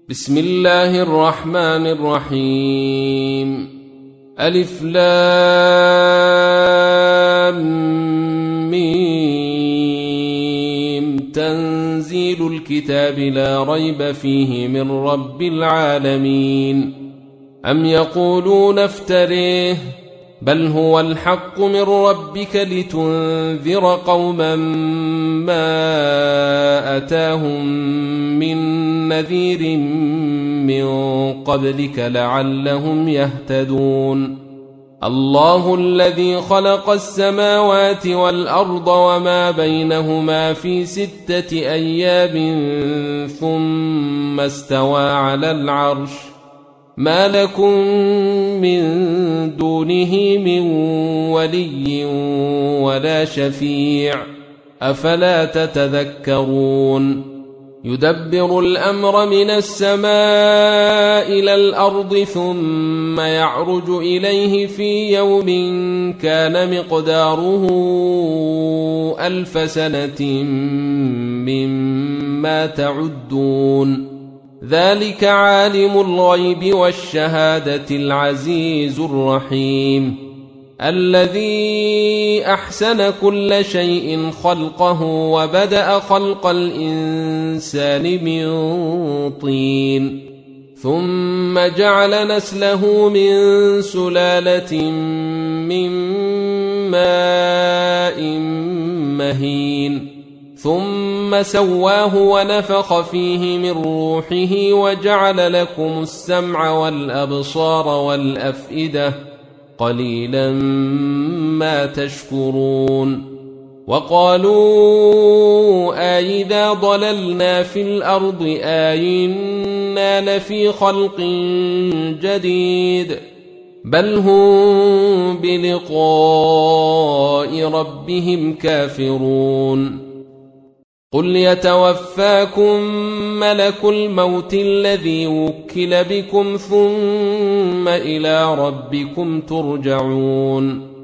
بسم الله الرحمن الرحيم. ألف لام ميم. تنزيل الكتاب لا ريب فيه من رب العالمين. أم يقولون افتريه بل هو الحق من ربك لتنذر قوما ما أتاهم من نذير من قبلك لعلهم يهتدون. الله الذي خلق السماوات والأرض وما بينهما في 6 أيام ثم استوى على العرش. ما لكم من دونه من ولي ولا شفيع أفلا تتذكرون. يدبر الأمر من السماء إلى الأرض ثم يعرج إليه في يوم كان مقداره 1000 سنة مما تعدون. ذلك عالم الغيب والشهادة العزيز الرحيم. الذي أحسن كل شيء خلقه وبدأ خلق الإنسان من طين ثم جعل نسله من سلالة من ماء مهين ثم سواه ونفخ فيه من روحه وجعل لكم السمع والأبصار والأفئدة قليلا ما تشكرون. وقالوا أئذا ضللنا في الأرض أئنا لفي خلق جديد بل هم بلقاء ربهم كافرون. قل يتوفاكم ملك الموت الذي وكل بكم ثم إلى ربكم ترجعون.